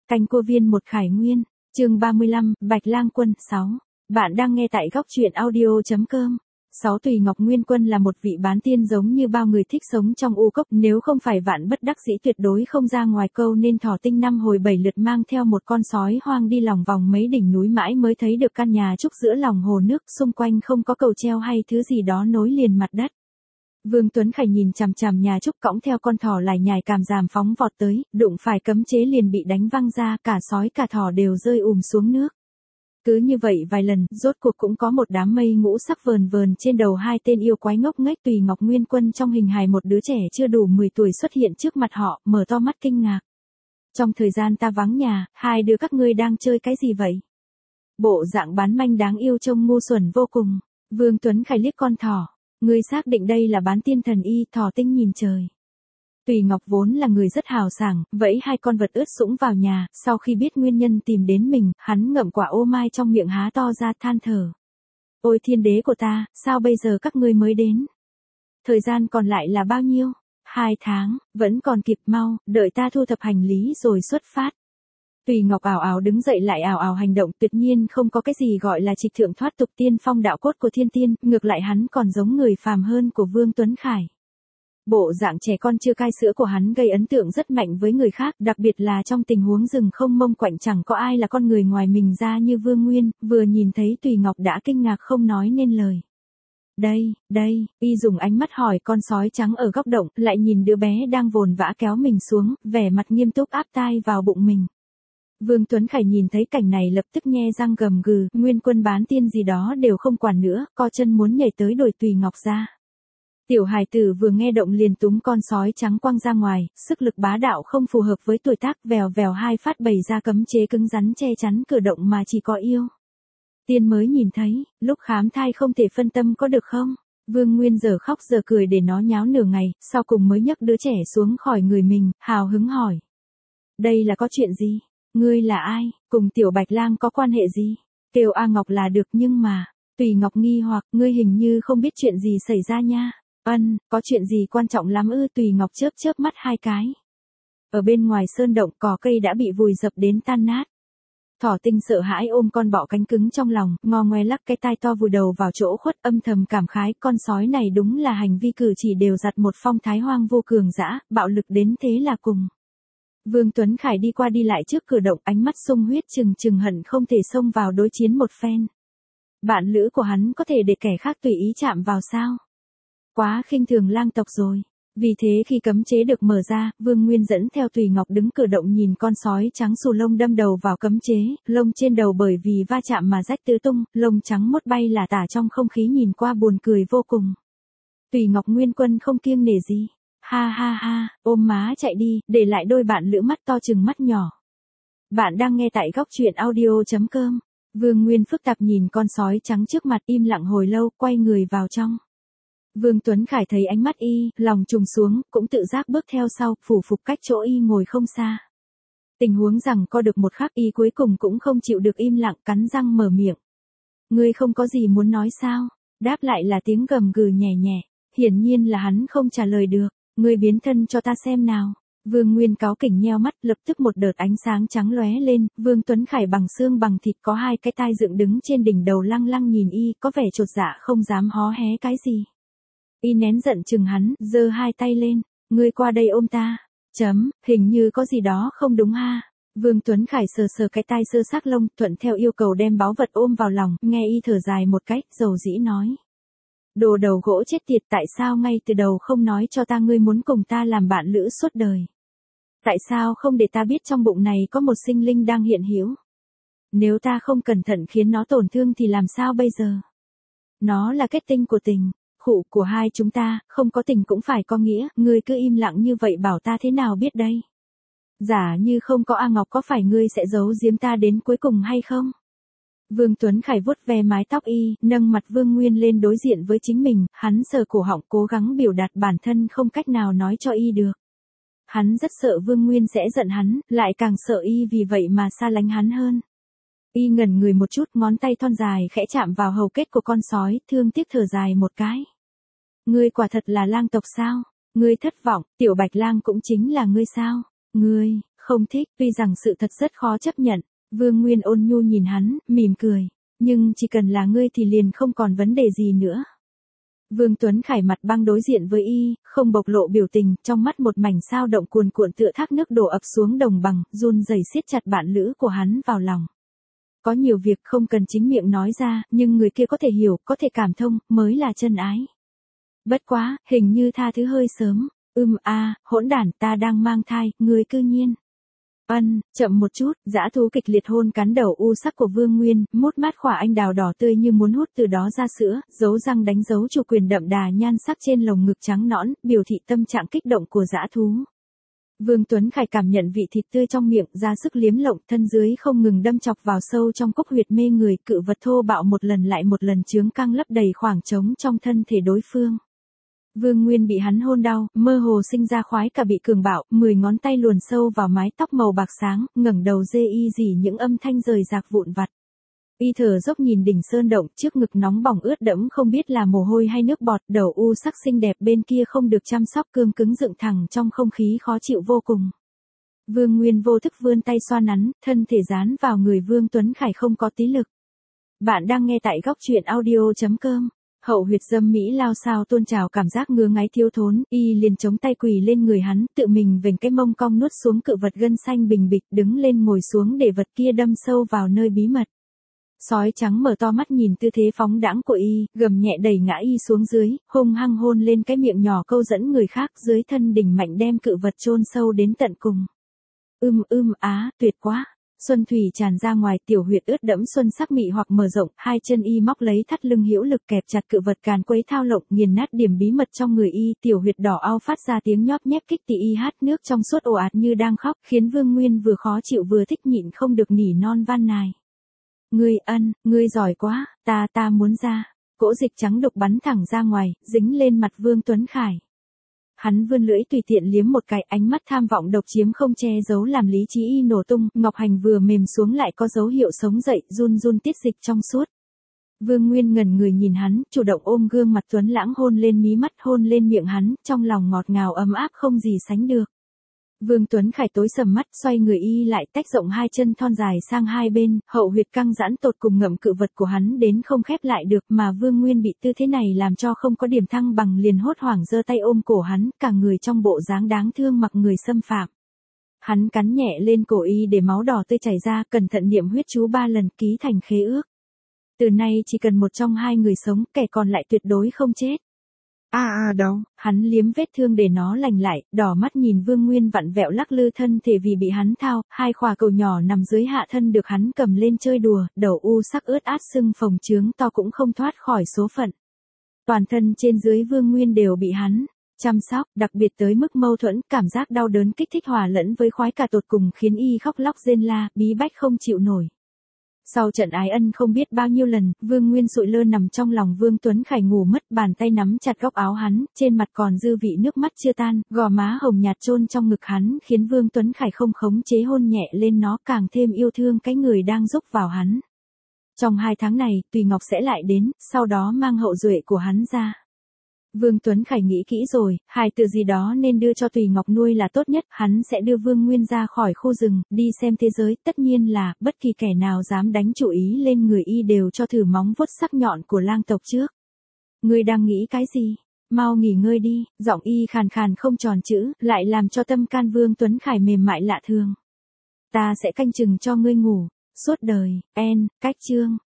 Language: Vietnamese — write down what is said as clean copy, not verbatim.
Canh Cô Viên một Khải Nguyên, chương 35, Bạch Lang Quân 6. Bạn đang nghe tại góc truyện audio.com. 6. Tùy Ngọc Nguyên Quân là một vị bán tiên giống như bao người thích sống trong u cốc, nếu không phải vạn bất đắc dĩ tuyệt đối không ra ngoài câu nên Thỏ Tinh năm hồi 7 lượt mang theo một con sói hoang đi lòng vòng mấy đỉnh núi mãi mới thấy được căn nhà trúc giữa lòng hồ nước, xung quanh không có cầu treo hay thứ gì đó nối liền mặt đất. Vương Tuấn Khải nhìn chằm chằm nhà trúc cõng theo con thỏ lải nhải càm ràm phóng vọt tới, đụng phải cấm chế liền bị đánh văng ra, cả sói cả thỏ đều rơi xuống nước. Cứ như vậy vài lần, rốt cuộc cũng có một đám mây ngũ sắc vờn vờn trên đầu hai tên yêu quái ngốc nghếch. Tùy Ngọc Nguyên Quân trong hình hài một đứa trẻ chưa đủ 10 tuổi xuất hiện trước mặt họ, mở to mắt kinh ngạc. Trong thời gian ta vắng nhà, hai đứa các ngươi đang chơi cái gì vậy? Bộ dạng bán manh đáng yêu trông ngu xuẩn vô cùng. Vương Tuấn Khải liếc con thỏ. Ngươi xác định đây là bán tiên thần y? Thỏ Tinh nhìn trời. Tùy Ngọc vốn là người rất hào sảng, vẫy hai con vật ướt sũng vào nhà, sau khi biết nguyên nhân tìm đến mình, hắn ngậm quả ô mai trong miệng há to ra than thở. Ôi thiên đế của ta, sao bây giờ các ngươi mới đến? Thời gian còn lại là bao nhiêu? 2 tháng, vẫn còn kịp, mau, đợi ta thu thập hành lý rồi xuất phát. Tùy Ngọc ảo ảo đứng dậy lại ảo ảo hành động, tuyệt nhiên không có cái gì gọi là trịch thượng thoát tục tiên phong đạo cốt của thiên tiên, ngược lại hắn còn giống người phàm hơn của Vương Tuấn Khải. Bộ dạng trẻ con chưa cai sữa của hắn gây ấn tượng rất mạnh với người khác, đặc biệt là trong tình huống rừng không mông quạnh chẳng có ai là con người ngoài mình ra như Vương Nguyên, vừa nhìn thấy Tùy Ngọc đã kinh ngạc không nói nên lời. Đây, y dùng ánh mắt hỏi con sói trắng ở góc động, lại nhìn đứa bé đang vồn vã kéo mình xuống, vẻ mặt nghiêm túc áp tai vào bụng mình. Vương Tuấn Khải nhìn thấy cảnh này lập tức nhe răng gầm gừ, Nguyên Quân bán tiên gì đó đều không quản nữa, co chân muốn nhảy tới đuổi Tùy Ngọc ra. Tiểu hài tử vừa nghe động liền túm con sói trắng quăng ra ngoài, sức lực bá đạo không phù hợp với tuổi tác, vèo vèo hai phát bày ra cấm chế cứng rắn che chắn cửa động mà chỉ có yêu tiên mới nhìn thấy, lúc khám thai không thể phân tâm có được không? Vương Nguyên giờ khóc giờ cười để nó nháo nửa ngày, sau cùng mới nhấc đứa trẻ xuống khỏi người mình, hào hứng hỏi. Đây là có chuyện gì? Ngươi là ai? Cùng tiểu Bạch Lang có quan hệ gì? Kêu A Ngọc là được nhưng mà, Tùy Ngọc nghi hoặc, ngươi hình như không biết chuyện gì xảy ra nha. Có chuyện gì quan trọng lắm ư? Tùy Ngọc chớp chớp mắt hai cái. Ở bên ngoài sơn động cỏ cây đã bị vùi dập đến tan nát. Thỏ Tinh sợ hãi ôm con bọ cánh cứng trong lòng, ngò ngoe lắc cái tai to vùi đầu vào chỗ khuất, âm thầm cảm khái, con sói này đúng là hành vi cử chỉ đều giặt một phong thái hoang vô cường dã, bạo lực đến thế là cùng. Vương Tuấn Khải đi qua đi lại trước cửa động, ánh mắt sung huyết trừng hận không thể xông vào đối chiến một phen. Bạn lữ của hắn có thể để kẻ khác tùy ý chạm vào sao? Quá khinh thường lang tộc rồi. Vì thế khi cấm chế được mở ra, Vương Nguyên dẫn theo Tùy Ngọc đứng cửa động nhìn con sói trắng xù lông đâm đầu vào cấm chế, lông trên đầu bởi vì va chạm mà rách tứ tung, lông trắng mốt bay lả tả trong không khí nhìn qua buồn cười vô cùng. Tùy Ngọc Nguyên Quân không kiêng nể gì. Ha, ôm má chạy đi, để lại đôi bạn lữ mắt to chừng mắt nhỏ. Bạn đang nghe tại góc truyện audio.com. Vương Nguyên phức tạp nhìn con sói trắng trước mặt im lặng hồi lâu, quay người vào trong. Vương Tuấn Khải thấy ánh mắt y, lòng trùng xuống, cũng tự giác bước theo sau, phủ phục cách chỗ y ngồi không xa. Tình huống rằng co được một khắc y cuối cùng cũng không chịu được im lặng, cắn răng mở miệng. Ngươi không có gì muốn nói sao? Đáp lại là tiếng gầm gừ nhẹ nhẹ, hiển nhiên là hắn không trả lời được. Ngươi biến thân cho ta xem nào. Vương Nguyên cáu kỉnh nheo mắt, lập tức một đợt ánh sáng trắng lóe lên, Vương Tuấn Khải bằng xương bằng thịt có hai cái tai dựng đứng trên đỉnh đầu lăng lăng nhìn y, có vẻ chột dạ không dám hó hé cái gì. Y nén giận chừng hắn, giơ hai tay lên, ngươi qua đây ôm ta. Hình như có gì đó không đúng ha. Vương Tuấn Khải sờ cái tai sơ xác lông, thuận theo yêu cầu đem báu vật ôm vào lòng, nghe y thở dài một cách, dầu dĩ nói. Đồ đầu gỗ chết tiệt, tại sao ngay từ đầu không nói cho ta ngươi muốn cùng ta làm bạn lữ suốt đời? Tại sao không để ta biết trong bụng này có một sinh linh đang hiện hữu? Nếu ta không cẩn thận khiến nó tổn thương thì làm sao bây giờ? Nó là kết tinh của tình, khụ của hai chúng ta, không có tình cũng phải có nghĩa, ngươi cứ im lặng như vậy bảo ta thế nào biết đây? Giả như không có A Ngọc có phải ngươi sẽ giấu giếm ta đến cuối cùng hay không? Vương Tuấn Khải vuốt ve mái tóc y, nâng mặt Vương Nguyên lên đối diện với chính mình, hắn sờ cổ họng cố gắng biểu đạt bản thân không cách nào nói cho y được. Hắn rất sợ Vương Nguyên sẽ giận hắn, lại càng sợ y vì vậy mà xa lánh hắn hơn. Y ngẩn người một chút, ngón tay thon dài khẽ chạm vào hầu kết của con sói, thương tiếc thở dài một cái. Ngươi quả thật là lang tộc sao? Ngươi thất vọng, tiểu Bạch Lang cũng chính là ngươi sao? Ngươi, Không thích, tuy rằng sự thật rất khó chấp nhận. Vương Nguyên ôn nhu nhìn hắn, mỉm cười. Nhưng chỉ cần là ngươi thì liền không còn vấn đề gì nữa. Vương Tuấn Khải mặt băng đối diện với y, không bộc lộ biểu tình, trong mắt một mảnh sao động cuồn cuộn tựa thác nước đổ ập xuống đồng bằng, run rẩy siết chặt bạn lữ của hắn vào lòng. Có nhiều việc không cần chính miệng nói ra, nhưng người kia có thể hiểu, có thể cảm thông, mới là chân ái. Bất quá, hình như tha thứ hơi sớm. Hỗn đản, ta đang mang thai, ngươi cư nhiên. Chậm một chút, dã thú kịch liệt hôn cắn đầu u sắc của Vương Nguyên, mút mát khỏa anh đào đỏ tươi như muốn hút từ đó ra sữa, dấu răng đánh dấu chủ quyền đậm đà nhan sắc trên lồng ngực trắng nõn, biểu thị tâm trạng kích động của dã thú. Vương Tuấn Khải cảm nhận vị thịt tươi trong miệng, ra sức liếm lộng, thân dưới không ngừng đâm chọc vào sâu trong cốc huyệt mê người, cự vật thô bạo một lần lại một lần chướng căng lấp đầy khoảng trống trong thân thể đối phương. Vương Nguyên bị hắn hôn đau, mơ hồ sinh ra khoái cả bị cường bạo, 10 ngón tay luồn sâu vào mái tóc màu bạc sáng, ngẩng đầu dê y dỉ những âm thanh rời rạc vụn vặt. Y thở dốc nhìn đỉnh sơn động, trước ngực nóng bỏng ướt đẫm không biết là mồ hôi hay nước bọt, đầu u sắc xinh đẹp bên kia không được chăm sóc cương cứng dựng thẳng trong không khí khó chịu vô cùng. Vương Nguyên vô thức vươn tay xoa nắn, thân thể dán vào người Vương Tuấn Khải không có tí lực. Bạn đang nghe tại góc truyện audio.com. Hậu huyệt dâm mỹ lao sao tuôn trào cảm giác ngứa ngáy thiếu thốn, y liền chống tay quỳ lên người hắn, tự mình vểnh cái mông cong nuốt xuống cự vật gân xanh bình bịch, đứng lên ngồi xuống để vật kia đâm sâu vào nơi bí mật. Sói trắng mở to mắt nhìn tư thế phóng đãng của y, gầm nhẹ đẩy ngã y xuống dưới, hung hăng hôn lên cái miệng nhỏ câu dẫn người khác, dưới thân đỉnh mạnh đem cự vật chôn sâu đến tận cùng. Tuyệt quá. Xuân thủy tràn ra ngoài, tiểu huyệt ướt đẫm xuân sắc mị hoặc mở rộng, hai chân y móc lấy thắt lưng hữu lực kẹp chặt cự vật càn quấy thao lộng, nghiền nát điểm bí mật trong người y, tiểu huyệt đỏ ao phát ra tiếng nhóp nhép kích tỉ y hát nước trong suốt ồ ạt như đang khóc, khiến Vương Nguyên vừa khó chịu vừa thích nhịn không được nỉ non van nài. Ngươi giỏi quá, ta muốn ra. Cỗ dịch trắng đục bắn thẳng ra ngoài, dính lên mặt Vương Tuấn Khải. Hắn vươn lưỡi tùy tiện liếm một cái, ánh mắt tham vọng độc chiếm không che giấu làm lý trí y nổ tung, ngọc hành vừa mềm xuống lại có dấu hiệu sống dậy, run run tiết dịch trong suốt. Vương Nguyên ngẩn người nhìn hắn, chủ động ôm gương mặt tuấn lãng hôn lên mí mắt, hôn lên miệng hắn, trong lòng ngọt ngào ấm áp không gì sánh được. Vương Tuấn Khải tối sầm mắt, xoay người y lại, tách rộng hai chân thon dài sang hai bên, hậu huyệt căng giãn tột cùng ngậm cự vật của hắn đến không khép lại được, mà Vương Nguyên bị tư thế này làm cho không có điểm thăng bằng, liền hốt hoảng giơ tay ôm cổ hắn, cả người trong bộ dáng đáng thương mặc người xâm phạm. Hắn cắn nhẹ lên cổ y để máu đỏ tươi chảy ra, cẩn thận niệm huyết chú 3 lần, ký thành khế ước. Từ nay chỉ cần một trong hai người sống, kẻ còn lại tuyệt đối không chết. Đau. Hắn liếm vết thương để nó lành lại, đỏ mắt nhìn Vương Nguyên vặn vẹo lắc lư thân thể vì bị hắn thao, hai khỏa cầu nhỏ nằm dưới hạ thân được hắn cầm lên chơi đùa, đầu u sắc ướt át sưng phồng trướng to cũng không thoát khỏi số phận. Toàn thân trên dưới Vương Nguyên đều bị hắn chăm sóc, đặc biệt tới mức mâu thuẫn, cảm giác đau đớn kích thích hòa lẫn với khoái cả tột cùng khiến y khóc lóc rên la, bí bách không chịu nổi. Sau trận ái ân không biết bao nhiêu lần, Vương Nguyên sụi lơ nằm trong lòng Vương Tuấn Khải ngủ mất, bàn tay nắm chặt góc áo hắn, trên mặt còn dư vị nước mắt chưa tan, gò má hồng nhạt chôn trong ngực hắn, khiến Vương Tuấn Khải không khống chế hôn nhẹ lên nó, càng thêm yêu thương cái người đang rúc vào hắn. Trong 2 tháng này, Tùy Ngọc sẽ lại đến, sau đó mang hậu duệ của hắn ra. Vương Tuấn Khải nghĩ kỹ rồi, hài tử gì đó nên đưa cho Tùy Ngọc nuôi là tốt nhất, hắn sẽ đưa Vương Nguyên ra khỏi khu rừng, đi xem thế giới, tất nhiên là, bất kỳ kẻ nào dám đánh chủ ý lên người y đều cho thử móng vuốt sắc nhọn của lang tộc trước. Ngươi đang nghĩ cái gì? Mau nghỉ ngơi đi, giọng y khàn khàn không tròn chữ, lại làm cho tâm can Vương Tuấn Khải mềm mại lạ thường. Ta sẽ canh chừng cho ngươi ngủ, suốt đời, cách chương.